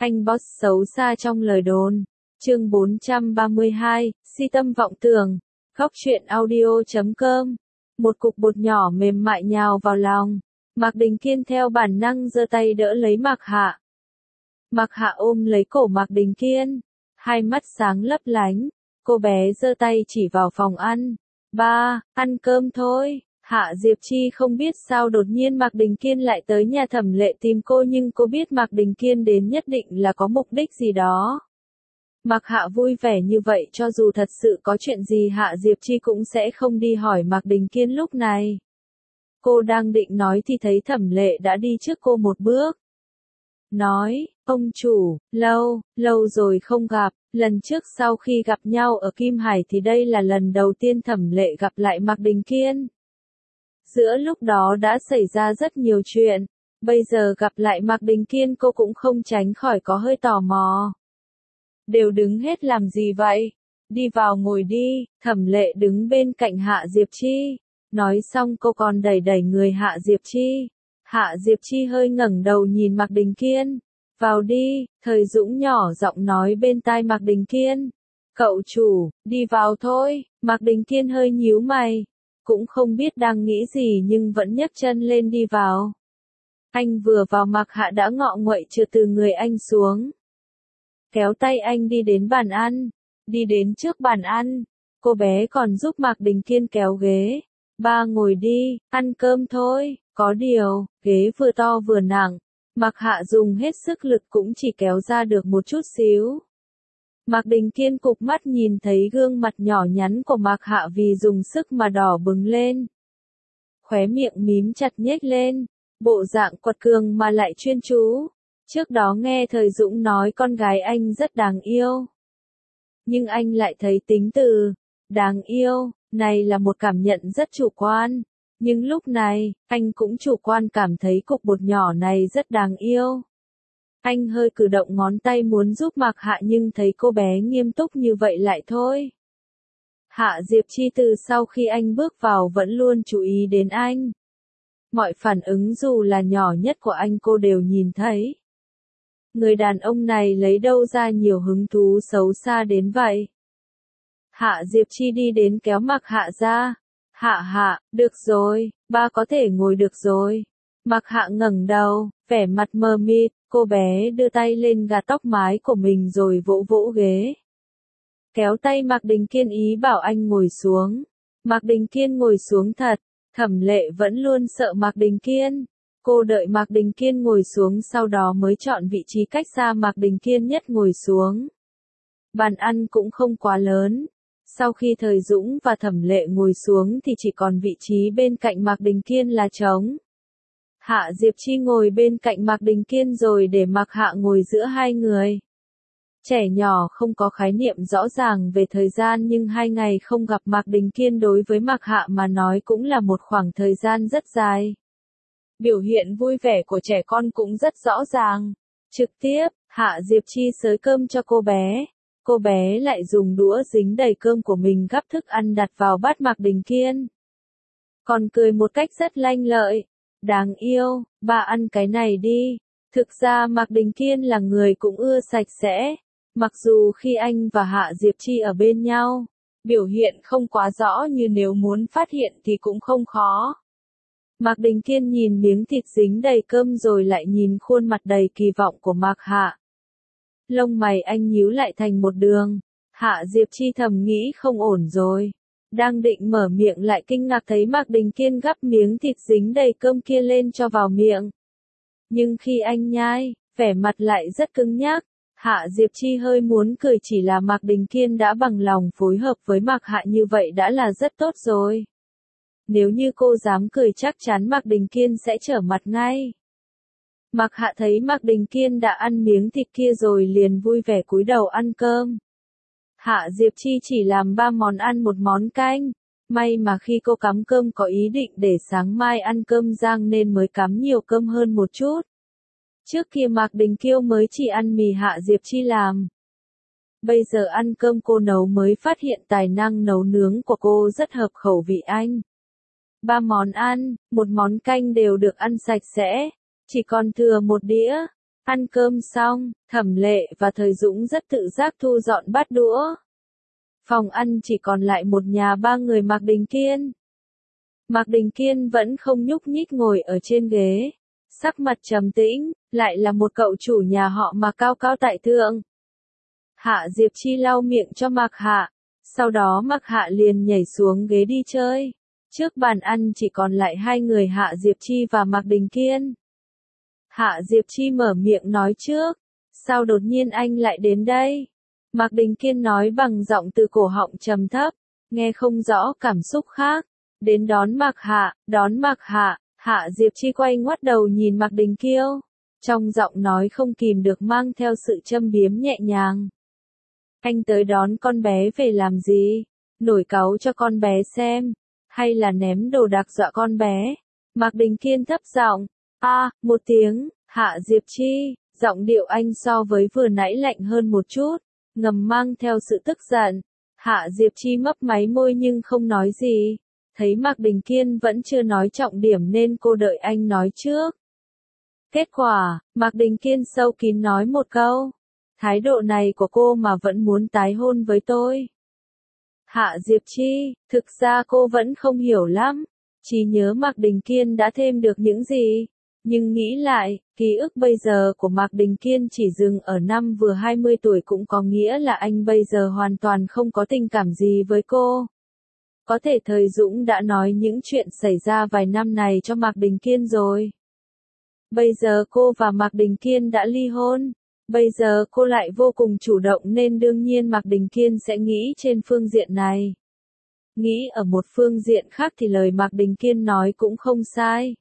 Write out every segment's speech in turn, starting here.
Anh boss xấu xa trong lời đồn. Chương 432, si tâm vọng tưởng. Góc truyện audio.com. Một cục bột nhỏ mềm mại nhào vào lòng. Mạc Đình Kiên theo bản năng giơ tay đỡ lấy Mạc Hạ. Mạc Hạ ôm lấy cổ Mạc Đình Kiên, hai mắt sáng lấp lánh. Cô bé giơ tay chỉ vào phòng ăn. Ba, ăn cơm thôi. Hạ Diệp Chi không biết sao đột nhiên Mạc Đình Kiên lại tới nhà Thẩm Lệ tìm cô, nhưng cô biết Mạc Đình Kiên đến nhất định là có mục đích gì đó. Mạc Hạ vui vẻ như vậy, cho dù thật sự có chuyện gì Hạ Diệp Chi cũng sẽ không đi hỏi Mạc Đình Kiên lúc này. Cô đang định nói thì thấy Thẩm Lệ đã đi trước cô một bước. Nói, ông chủ, lâu rồi không gặp, lần trước sau khi gặp nhau ở Kim Hải thì đây là lần đầu tiên Thẩm Lệ gặp lại Mạc Đình Kiên. Giữa lúc đó đã xảy ra rất nhiều chuyện, bây giờ gặp lại Mạc Đình Kiên cô cũng không tránh khỏi có hơi tò mò. Đều đứng hết làm gì vậy? Đi vào ngồi đi. Thẩm Lệ đứng bên cạnh Hạ Diệp Chi. Nói xong cô còn đẩy đẩy người Hạ Diệp Chi. Hạ Diệp Chi hơi ngẩng đầu nhìn Mạc Đình Kiên. Vào đi, Thời Dũng nhỏ giọng nói bên tai Mạc Đình Kiên. Cậu chủ, đi vào thôi. Mạc Đình Kiên hơi nhíu mày. Cũng không biết đang nghĩ gì nhưng vẫn nhấc chân lên đi vào. Anh vừa vào Mạc Hạ đã ngọ nguậy trượt từ người anh xuống. Kéo tay anh đi đến bàn ăn. Đi đến trước bàn ăn. Cô bé còn giúp Mạc Đình Kiên kéo ghế. Ba ngồi đi, ăn cơm thôi. Có điều, ghế vừa to vừa nặng. Mạc Hạ dùng hết sức lực cũng chỉ kéo ra được một chút xíu. Mạc Đình Kiên cụp mắt nhìn thấy gương mặt nhỏ nhắn của Mạc Hạ vì dùng sức mà đỏ bừng lên. Khóe miệng mím chặt nhếch lên, bộ dạng quật cường mà lại chuyên chú. Trước đó nghe Thời Dũng nói con gái anh rất đáng yêu. Nhưng anh lại thấy tính từ đáng yêu này là một cảm nhận rất chủ quan. Nhưng lúc này, anh cũng chủ quan cảm thấy cục bột nhỏ này rất đáng yêu. Anh hơi cử động ngón tay muốn giúp Mạc Hạ nhưng thấy cô bé nghiêm túc như vậy lại thôi. Hạ Diệp Chi từ sau khi anh bước vào vẫn luôn chú ý đến anh. Mọi phản ứng dù là nhỏ nhất của anh cô đều nhìn thấy. Người đàn ông này lấy đâu ra nhiều hứng thú xấu xa đến vậy? Hạ Diệp Chi đi đến kéo Mạc Hạ ra. Hạ, được rồi, ba có thể ngồi được rồi. Mạc Hạ ngẩng đầu, vẻ mặt mờ mịt, cô bé đưa tay lên gạt tóc mái của mình rồi vỗ vỗ ghế. Kéo tay Mạc Đình Kiên ý bảo anh ngồi xuống. Mạc Đình Kiên ngồi xuống thật, Thẩm Lệ vẫn luôn sợ Mạc Đình Kiên. Cô đợi Mạc Đình Kiên ngồi xuống sau đó mới chọn vị trí cách xa Mạc Đình Kiên nhất ngồi xuống. Bàn ăn cũng không quá lớn. Sau khi Thời Dũng và Thẩm Lệ ngồi xuống thì chỉ còn vị trí bên cạnh Mạc Đình Kiên là trống. Hạ Diệp Chi ngồi bên cạnh Mạc Đình Kiên rồi để Mạc Hạ ngồi giữa hai người. Trẻ nhỏ không có khái niệm rõ ràng về thời gian nhưng 2 ngày không gặp Mạc Đình Kiên đối với Mạc Hạ mà nói cũng là một khoảng thời gian rất dài. Biểu hiện vui vẻ của trẻ con cũng rất rõ ràng. Trực tiếp, Hạ Diệp Chi xới cơm cho cô bé. Cô bé lại dùng đũa dính đầy cơm của mình gắp thức ăn đặt vào bát Mạc Đình Kiên. Còn cười một cách rất lanh lợi. Đáng yêu, bà ăn cái này đi. Thực ra Mạc Đình Kiên là người cũng ưa sạch sẽ. Mặc dù khi anh và Hạ Diệp Chi ở bên nhau, biểu hiện không quá rõ nhưng nếu muốn phát hiện thì cũng không khó. Mạc Đình Kiên nhìn miếng thịt dính đầy cơm rồi lại nhìn khuôn mặt đầy kỳ vọng của Mạc Hạ. Lông mày anh nhíu lại thành một đường. Hạ Diệp Chi thầm nghĩ không ổn rồi. Đang định mở miệng lại kinh ngạc thấy Mạc Đình Kiên gắp miếng thịt dính đầy cơm kia lên cho vào miệng. Nhưng khi anh nhai, vẻ mặt lại rất cứng nhắc. Hạ Diệp Chi hơi muốn cười, chỉ là Mạc Đình Kiên đã bằng lòng phối hợp với Mạc Hạ như vậy đã là rất tốt rồi. Nếu như cô dám cười chắc chắn Mạc Đình Kiên sẽ trở mặt ngay. Mạc Hạ thấy Mạc Đình Kiên đã ăn miếng thịt kia rồi liền vui vẻ cúi đầu ăn cơm. Hạ Diệp Chi chỉ làm 3 món ăn 1 món canh. May mà khi cô cắm cơm có ý định để sáng mai ăn cơm rang nên mới cắm nhiều cơm hơn một chút. Trước kia Mạc Đình Kiêu mới chỉ ăn mì Hạ Diệp Chi làm. Bây giờ ăn cơm cô nấu mới phát hiện tài năng nấu nướng của cô rất hợp khẩu vị anh. 3 món ăn, 1 món canh đều được ăn sạch sẽ. Chỉ còn thừa 1 đĩa. Ăn cơm xong, Thẩm Lệ và Thời Dũng rất tự giác thu dọn bát đũa. Phòng ăn chỉ còn lại một nhà ba người Mạc Đình Kiên. Mạc Đình Kiên vẫn không nhúc nhích ngồi ở trên ghế, sắc mặt trầm tĩnh, lại là một cậu chủ nhà họ Mạc cao cao tại thượng. Hạ Diệp Chi lau miệng cho Mạc Hạ, sau đó Mạc Hạ liền nhảy xuống ghế đi chơi. Trước bàn ăn chỉ còn lại hai người Hạ Diệp Chi và Mạc Đình Kiên. Hạ Diệp Chi mở miệng nói trước, sao đột nhiên anh lại đến đây? Mạc Đình Kiên nói bằng giọng từ cổ họng trầm thấp, nghe không rõ cảm xúc khác. Đến đón Mạc Hạ, Hạ Diệp Chi quay ngoắt đầu nhìn Mạc Đình Kiêu. Trong giọng nói không kìm được mang theo sự châm biếm nhẹ nhàng. Anh tới đón con bé về làm gì? Nổi cáu cho con bé xem, hay là ném đồ đạc dọa con bé? Mạc Đình Kiên thấp giọng, một tiếng, Hạ Diệp Chi, giọng điệu anh so với vừa nãy lạnh hơn một chút, ngầm mang theo sự tức giận. Hạ Diệp Chi mấp máy môi nhưng không nói gì. Thấy Mạc Đình Kiên vẫn chưa nói trọng điểm nên cô đợi anh nói trước. Kết quả, Mạc Đình Kiên sâu kín nói một câu. Thái độ này của cô mà vẫn muốn tái hôn với tôi. Hạ Diệp Chi, thực ra cô vẫn không hiểu lắm. Chỉ nhớ Mạc Đình Kiên đã thêm được những gì. Nhưng nghĩ lại, ký ức bây giờ của Mạc Đình Kiên chỉ dừng ở năm vừa 20 tuổi cũng có nghĩa là anh bây giờ hoàn toàn không có tình cảm gì với cô. Có thể Thời Dũng đã nói những chuyện xảy ra vài năm này cho Mạc Đình Kiên rồi. Bây giờ cô và Mạc Đình Kiên đã ly hôn. Bây giờ cô lại vô cùng chủ động nên đương nhiên Mạc Đình Kiên sẽ nghĩ trên phương diện này. Nghĩ ở một phương diện khác thì lời Mạc Đình Kiên nói cũng không sai.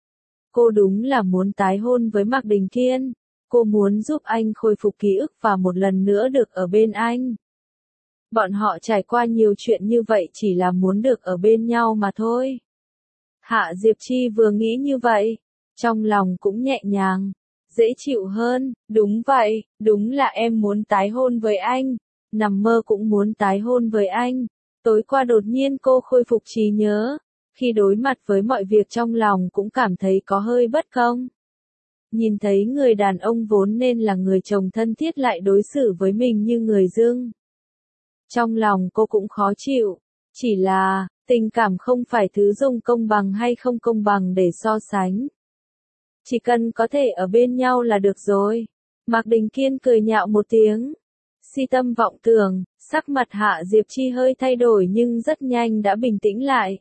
Cô đúng là muốn tái hôn với Mạc Đình Kiên. Cô muốn giúp anh khôi phục ký ức và một lần nữa được ở bên anh. Bọn họ trải qua nhiều chuyện như vậy chỉ là muốn được ở bên nhau mà thôi. Hạ Diệp Chi vừa nghĩ như vậy, trong lòng cũng nhẹ nhàng, dễ chịu hơn. Đúng vậy, đúng là em muốn tái hôn với anh, nằm mơ cũng muốn tái hôn với anh. Tối qua đột nhiên cô khôi phục trí nhớ, khi đối mặt với mọi việc trong lòng cũng cảm thấy có hơi bất công. Nhìn thấy người đàn ông vốn nên là người chồng thân thiết lại đối xử với mình như người dưng. Trong lòng cô cũng khó chịu, chỉ là, tình cảm không phải thứ dùng công bằng hay không công bằng để so sánh. Chỉ cần có thể ở bên nhau là được rồi. Mạc Đình Kiên cười nhạo một tiếng. Si tâm vọng tưởng, sắc mặt Hạ Diệp Chi hơi thay đổi nhưng rất nhanh đã bình tĩnh lại.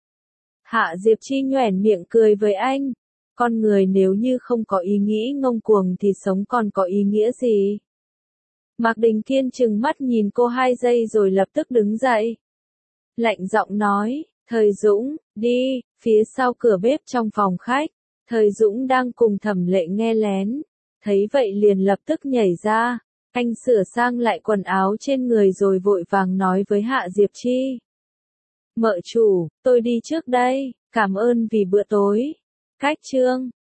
Hạ Diệp Chi nhoẻn miệng cười với anh. Con người nếu như không có ý nghĩ ngông cuồng thì sống còn có ý nghĩa gì? Mạc Đình Kiên trừng mắt nhìn cô 2 giây rồi lập tức đứng dậy. Lạnh giọng nói, Thời Dũng, đi, phía sau cửa bếp trong phòng khách. Thời Dũng đang cùng Thẩm Lệ nghe lén. Thấy vậy liền lập tức nhảy ra. Anh sửa sang lại quần áo trên người rồi vội vàng nói với Hạ Diệp Chi. Mợ chủ, tôi đi trước đây, cảm ơn vì bữa tối. Cách chương